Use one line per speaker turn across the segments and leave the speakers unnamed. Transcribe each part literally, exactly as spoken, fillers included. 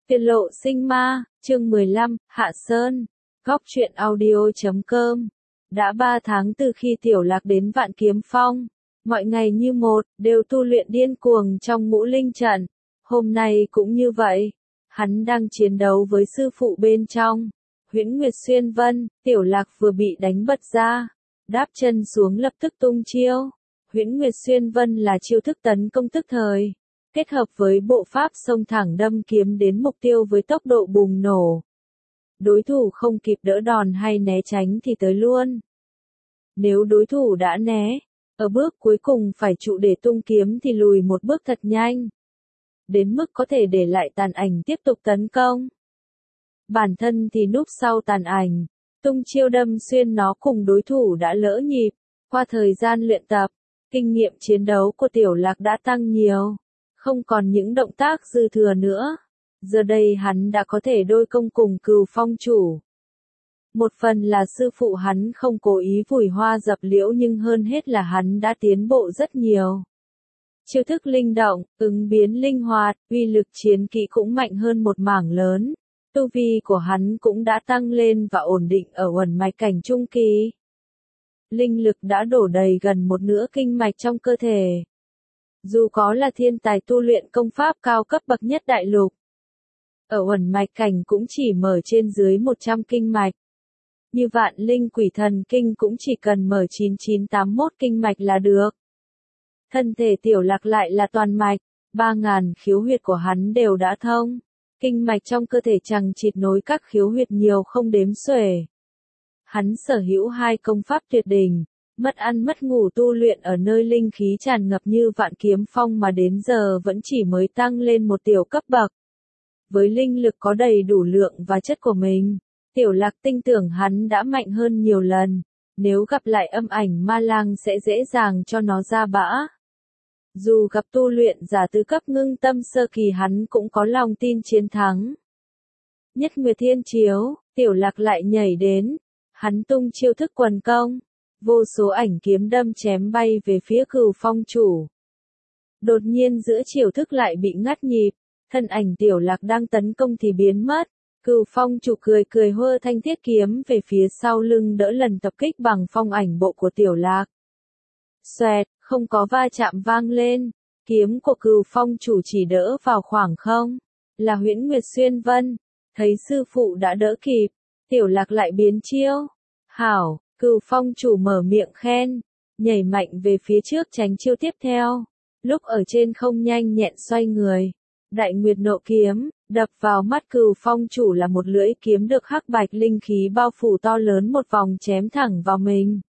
Tiên lộ sinh ma, chương mười lăm, Hạ Sơn, góc truyện audio chấm com. Đã ba tháng từ khi Tiểu Lạc đến Vạn Kiếm Phong, mọi ngày như một, đều tu luyện điên cuồng trong ngũ linh trận. Hôm nay cũng như vậy, hắn đang chiến đấu với sư phụ bên trong, Huyễn Nguyệt Xuyên Vân. Tiểu Lạc vừa bị đánh bật ra, đáp chân xuống lập tức tung chiêu. Huyễn Nguyệt Xuyên Vân là chiêu thức tấn công tức thời, kết hợp với bộ pháp xông thẳng đâm kiếm đến mục tiêu với tốc độ bùng nổ. Đối thủ không kịp đỡ đòn hay né tránh thì tới luôn. Nếu đối thủ đã né, ở bước cuối cùng phải trụ để tung kiếm thì lùi một bước thật nhanh, đến mức có thể để lại tàn ảnh tiếp tục tấn công. Bản thân thì núp sau tàn ảnh, tung chiêu đâm xuyên nó cùng đối thủ đã lỡ nhịp. Qua thời gian luyện tập, kinh nghiệm chiến đấu của Tiểu Lạc đã tăng nhiều, không còn những động tác dư thừa nữa. Giờ đây hắn đã có thể đôi công cùng Cừu Phong chủ. Một phần là sư phụ hắn không cố ý vùi hoa dập liễu, nhưng hơn hết là hắn đã tiến bộ rất nhiều. Chiêu thức linh động, ứng biến linh hoạt, uy lực chiến kỹ cũng mạnh hơn một mảng lớn. Tu vi của hắn cũng đã tăng lên và ổn định ở uẩn mạch cảnh trung kỳ. Linh lực đã đổ đầy gần một nửa kinh mạch trong cơ thể. Dù có là thiên tài tu luyện công pháp cao cấp bậc nhất đại lục, ở uẩn mạch cảnh cũng chỉ mở trên dưới một trăm kinh mạch. Như Vạn Linh Quỷ Thần Kinh cũng chỉ cần mở chín chín tám mốt kinh mạch là được. Thân thể Tiểu Lạc lại là toàn mạch, ba ngàn khiếu huyệt của hắn đều đã thông. Kinh mạch trong cơ thể chằng chịt nối các khiếu huyệt nhiều không đếm xuể. Hắn sở hữu hai công pháp tuyệt đỉnh, mất ăn mất ngủ tu luyện ở nơi linh khí tràn ngập như Vạn Kiếm Phong mà đến giờ vẫn chỉ mới tăng lên một tiểu cấp bậc. Với linh lực có đầy đủ lượng và chất của mình, Tiểu Lạc tin tưởng hắn đã mạnh hơn nhiều lần. Nếu gặp lại âm ảnh ma lang sẽ dễ dàng cho nó ra bã. Dù gặp tu luyện giả tứ cấp ngưng tâm sơ kỳ, hắn cũng có lòng tin chiến thắng. Nhất Nguyệt Thiên Chiếu, Tiểu Lạc lại nhảy đến. Hắn tung chiêu thức quần công, vô số ảnh kiếm đâm chém bay về phía Cừu Phong chủ. Đột nhiên giữa chiêu thức lại bị ngắt nhịp, thân ảnh Tiểu Lạc đang tấn công thì biến mất. Cừu Phong chủ cười cười hơ thanh thiết kiếm về phía sau lưng đỡ lần tập kích bằng phong ảnh bộ của Tiểu Lạc. Xoẹt, không có va chạm vang lên, kiếm của Cừu Phong chủ chỉ đỡ vào khoảng không. Là Huyễn Nguyệt Xuyên Vân, thấy sư phụ đã đỡ kịp, Tiểu Lạc lại biến chiêu. Hảo, Cừu Phong chủ mở miệng khen, nhảy mạnh về phía trước tránh chiêu tiếp theo. Lúc ở trên không nhanh nhẹn xoay người, Đại Nguyệt Nộ Kiếm, đập vào mắt Cừu Phong chủ là một lưỡi kiếm được hắc bạch linh khí bao phủ to lớn một vòng chém thẳng vào mình.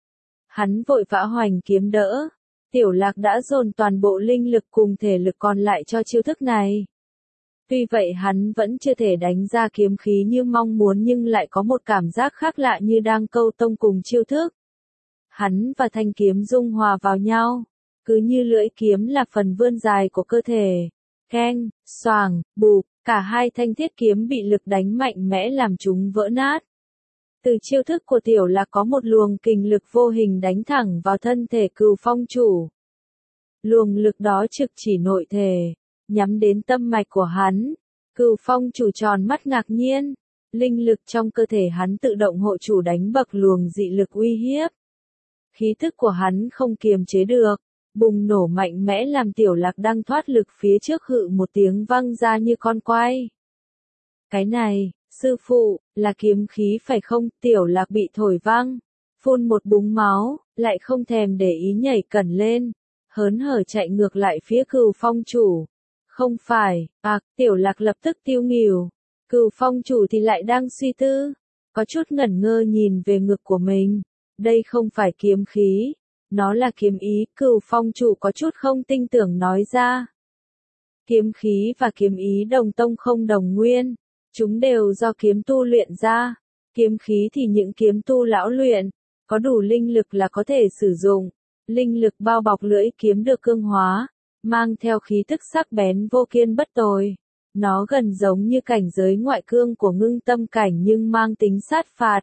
Hắn vội vã hoành kiếm đỡ, Tiểu Lạc đã dồn toàn bộ linh lực cùng thể lực còn lại cho chiêu thức này. Tuy vậy hắn vẫn chưa thể đánh ra kiếm khí như mong muốn, nhưng lại có một cảm giác khác lạ như đang câu tông cùng chiêu thức. Hắn và thanh kiếm dung hòa vào nhau, cứ như lưỡi kiếm là phần vươn dài của cơ thể. Keng, xoàng, bụp, cả hai thanh thiết kiếm bị lực đánh mạnh mẽ làm chúng vỡ nát. Từ chiêu thức của Tiểu Lạc có một luồng kình lực vô hình đánh thẳng vào thân thể Cừu Phong chủ. Luồng lực đó trực chỉ nội thể, nhắm đến tâm mạch của hắn. Cừu Phong chủ tròn mắt ngạc nhiên, linh lực trong cơ thể hắn tự động hộ chủ đánh bật luồng dị lực uy hiếp. Khí thức của hắn không kiềm chế được, bùng nổ mạnh mẽ làm Tiểu Lạc đang thoát lực phía trước hự một tiếng văng ra như con quay. Cái này, sư phụ, là kiếm khí phải không? Tiểu Lạc bị thổi văng, phun một búng máu, lại không thèm để ý nhảy cẩn lên, hớn hở chạy ngược lại phía Cừu Phong chủ. Không phải, à, Tiểu Lạc lập tức tiêu nghỉu. Cừu Phong chủ thì lại đang suy tư, có chút ngẩn ngơ nhìn về ngực của mình. Đây không phải kiếm khí, nó là kiếm ý. Cừu Phong chủ có chút không tin tưởng nói ra. Kiếm khí và kiếm ý đồng tông không đồng nguyên, chúng đều do kiếm tu luyện ra. Kiếm khí thì những kiếm tu lão luyện, có đủ linh lực là có thể sử dụng. Linh lực bao bọc lưỡi kiếm được cương hóa, mang theo khí tức sắc bén vô kiên bất tồi. Nó gần giống như cảnh giới ngoại cương của ngưng tâm cảnh nhưng mang tính sát phạt.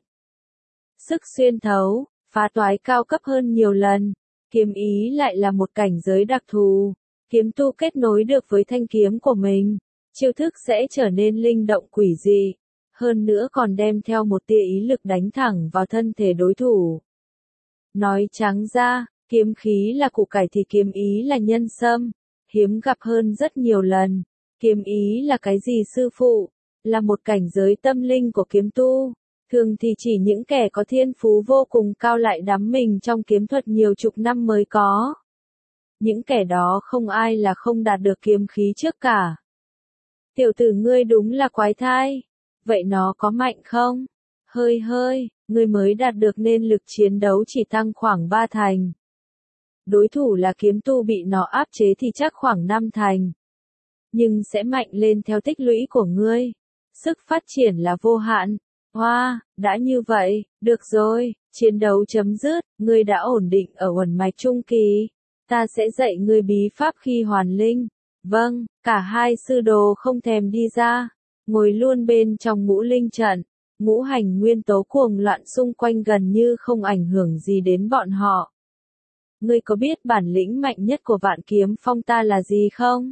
Sức xuyên thấu, phá toái cao cấp hơn nhiều lần. Kiếm ý lại là một cảnh giới đặc thù. Kiếm tu kết nối được với thanh kiếm của mình, chiêu thức sẽ trở nên linh động quỷ dị, hơn nữa còn đem theo một tia ý lực đánh thẳng vào thân thể đối thủ. Nói trắng ra, kiếm khí là củ cải thì kiếm ý là nhân sâm, hiếm gặp hơn rất nhiều lần. Kiếm ý là cái gì sư phụ? Là một cảnh giới tâm linh của kiếm tu. Thường thì chỉ những kẻ có thiên phú vô cùng cao lại đắm mình trong kiếm thuật nhiều chục năm mới có. Những kẻ đó không ai là không đạt được kiếm khí trước cả. Tiểu tử ngươi đúng là quái thai. Vậy nó có mạnh không? Hơi hơi, ngươi mới đạt được nên lực chiến đấu chỉ tăng khoảng ba thành. Đối thủ là kiếm tu bị nó áp chế thì chắc khoảng năm thành. Nhưng sẽ mạnh lên theo tích lũy của ngươi. Sức phát triển là vô hạn. Hoa, wow, đã như vậy, được rồi, chiến đấu chấm dứt, ngươi đã ổn định ở uẩn mạch trung kỳ. Ta sẽ dạy ngươi bí pháp khi hoàn linh. Vâng, cả hai sư đồ không thèm đi ra. Ngồi luôn bên trong ngũ linh trận. Ngũ hành nguyên tố cuồng loạn xung quanh gần như không ảnh hưởng gì đến bọn họ. Ngươi có biết bản lĩnh mạnh nhất của Vạn Kiếm Phong ta là gì không?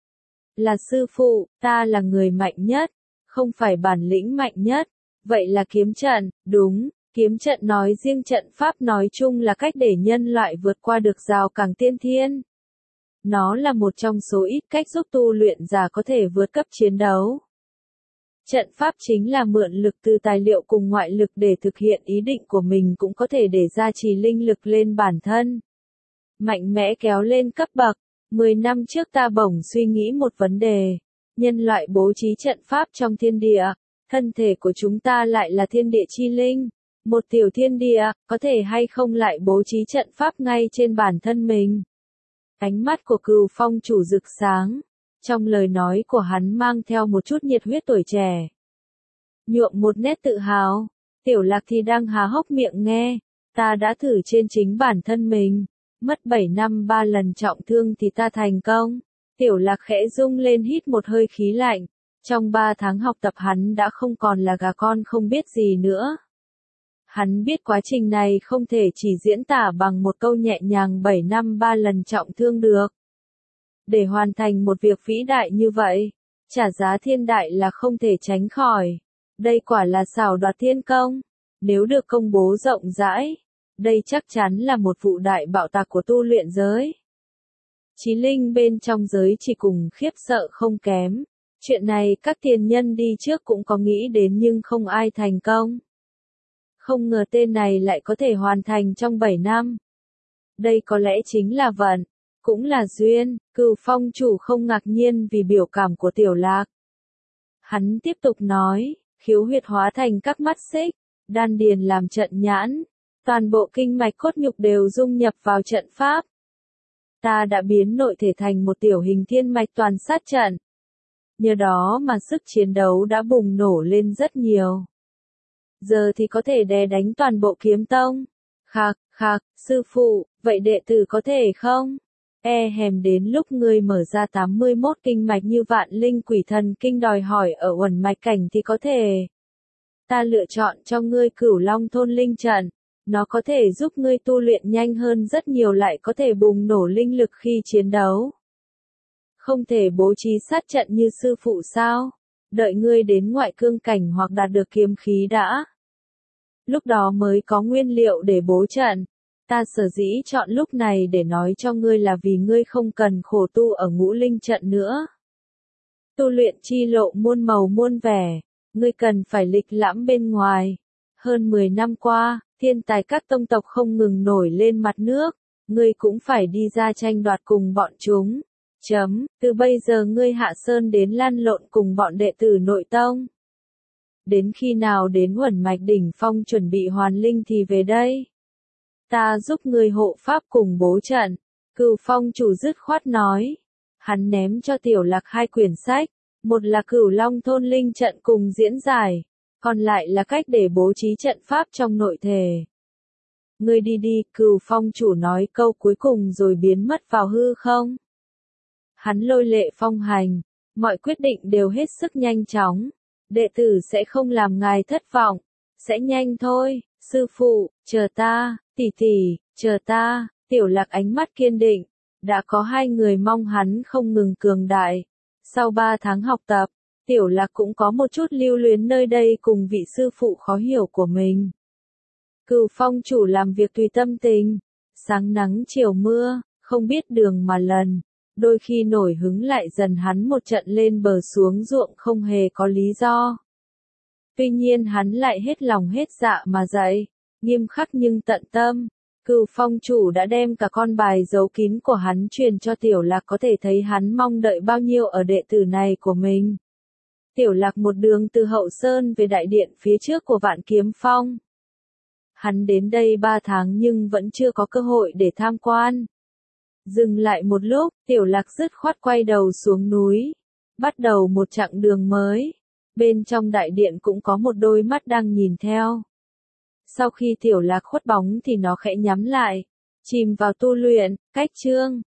Là sư phụ, ta là người mạnh nhất, không phải bản lĩnh mạnh nhất. Vậy là kiếm trận, đúng, kiếm trận nói riêng trận pháp nói chung là cách để nhân loại vượt qua được rào cản tiên thiên. Nó là một trong số ít cách giúp tu luyện giả có thể vượt cấp chiến đấu. Trận pháp chính là mượn lực từ tài liệu cùng ngoại lực để thực hiện ý định của mình, cũng có thể để gia trì linh lực lên bản thân. Mạnh mẽ kéo lên cấp bậc. Mười năm trước ta bỗng suy nghĩ một vấn đề. Nhân loại bố trí trận pháp trong thiên địa. Thân thể của chúng ta lại là thiên địa chi linh. Một tiểu thiên địa, có thể hay không lại bố trí trận pháp ngay trên bản thân mình? Ánh mắt của Cửu Phong chủ rực sáng. Trong lời nói của hắn mang theo một chút nhiệt huyết tuổi trẻ. Nhuộm một nét tự hào. Tiểu Lạc thì đang há hốc miệng nghe. Ta đã thử trên chính bản thân mình. Mất bảy năm ba lần trọng thương thì ta thành công. Tiểu Lạc khẽ rung lên hít một hơi khí lạnh. Trong ba tháng học tập hắn đã không còn là gà con không biết gì nữa. Hắn biết quá trình này không thể chỉ diễn tả bằng một câu nhẹ nhàng bảy năm ba lần trọng thương được. Để hoàn thành một việc vĩ đại như vậy, trả giá thiên đại là không thể tránh khỏi. Đây quả là xảo đoạt thiên công. Nếu được công bố rộng rãi, đây chắc chắn là một vụ đại bạo tạc của tu luyện giới. Chí linh bên trong giới chỉ cùng khiếp sợ không kém. Chuyện này các tiền nhân đi trước cũng có nghĩ đến nhưng không ai thành công. Không ngờ tên này lại có thể hoàn thành trong bảy năm. Đây có lẽ chính là vận, cũng là duyên. Cửu Phong chủ không ngạc nhiên vì biểu cảm của Tiểu Lạc. Hắn tiếp tục nói, khiếu huyệt hóa thành các mắt xích, đan điền làm trận nhãn, toàn bộ kinh mạch cốt nhục đều dung nhập vào trận pháp. Ta đã biến nội thể thành một tiểu hình thiên mạch toàn sát trận. Nhờ đó mà sức chiến đấu đã bùng nổ lên rất nhiều. Giờ thì có thể đè đánh toàn bộ kiếm tông. Khạc, khạc, sư phụ, vậy đệ tử có thể không? E hèm đến lúc ngươi mở ra tám mươi mốt kinh mạch như Vạn Linh Quỷ Thần Kinh đòi hỏi ở uẩn mạch cảnh thì có thể. Ta lựa chọn cho ngươi Cửu Long Thôn Linh Trận. Nó có thể giúp ngươi tu luyện nhanh hơn rất nhiều, lại có thể bùng nổ linh lực khi chiến đấu. Không thể bố trí sát trận như sư phụ sao? Đợi ngươi đến ngoại cương cảnh hoặc đạt được kiếm khí đã. Lúc đó mới có nguyên liệu để bố trận. Ta sở dĩ chọn lúc này để nói cho ngươi là vì ngươi không cần khổ tu ở ngũ linh trận nữa. Tu luyện chi lộ muôn màu muôn vẻ, ngươi cần phải lịch lãm bên ngoài. Hơn mười năm qua, thiên tài các tông tộc không ngừng nổi lên mặt nước, ngươi cũng phải đi ra tranh đoạt cùng bọn chúng. Chấm, từ bây giờ ngươi hạ sơn đến lăn lộn cùng bọn đệ tử nội tông. Đến khi nào đến uẩn mạch đỉnh phong chuẩn bị hoàn linh thì về đây. Ta giúp ngươi hộ pháp cùng bố trận. Cửu Phong chủ dứt khoát nói. Hắn ném cho Tiểu Lạc hai quyển sách. Một là Cửu Long Thôn Linh Trận cùng diễn giải. Còn lại là cách để bố trí trận pháp trong nội thể. Ngươi đi đi, Cửu Phong chủ nói câu cuối cùng rồi biến mất vào hư không. Hắn lôi lệ phong hành. Mọi quyết định đều hết sức nhanh chóng. Đệ tử sẽ không làm ngài thất vọng. Sẽ nhanh thôi, sư phụ, chờ ta, tỷ tỷ, chờ ta. Tiểu Lạc ánh mắt kiên định. Đã có hai người mong hắn không ngừng cường đại. Sau ba tháng học tập, Tiểu Lạc cũng có một chút lưu luyến nơi đây cùng vị sư phụ khó hiểu của mình. Cửu Phong chủ làm việc tùy tâm tình, sáng nắng chiều mưa, không biết đường mà lần, đôi khi nổi hứng lại dần hắn một trận lên bờ xuống ruộng không hề có lý do. Tuy nhiên hắn lại hết lòng hết dạ mà dạy, nghiêm khắc nhưng tận tâm. Cửu Phong chủ đã đem cả con bài giấu kín của hắn truyền cho Tiểu Lạc, có thể thấy hắn mong đợi bao nhiêu ở đệ tử này của mình. Tiểu Lạc một đường từ Hậu Sơn về đại điện phía trước của Vạn Kiếm Phong. Hắn đến đây ba tháng nhưng vẫn chưa có cơ hội để tham quan. Dừng lại một lúc, Tiểu Lạc dứt khoát quay đầu xuống núi, bắt đầu một chặng đường mới. Bên trong đại điện cũng có một đôi mắt đang nhìn theo. Sau khi Tiểu Lạc khuất bóng thì nó khẽ nhắm lại, chìm vào tu luyện. Cách chương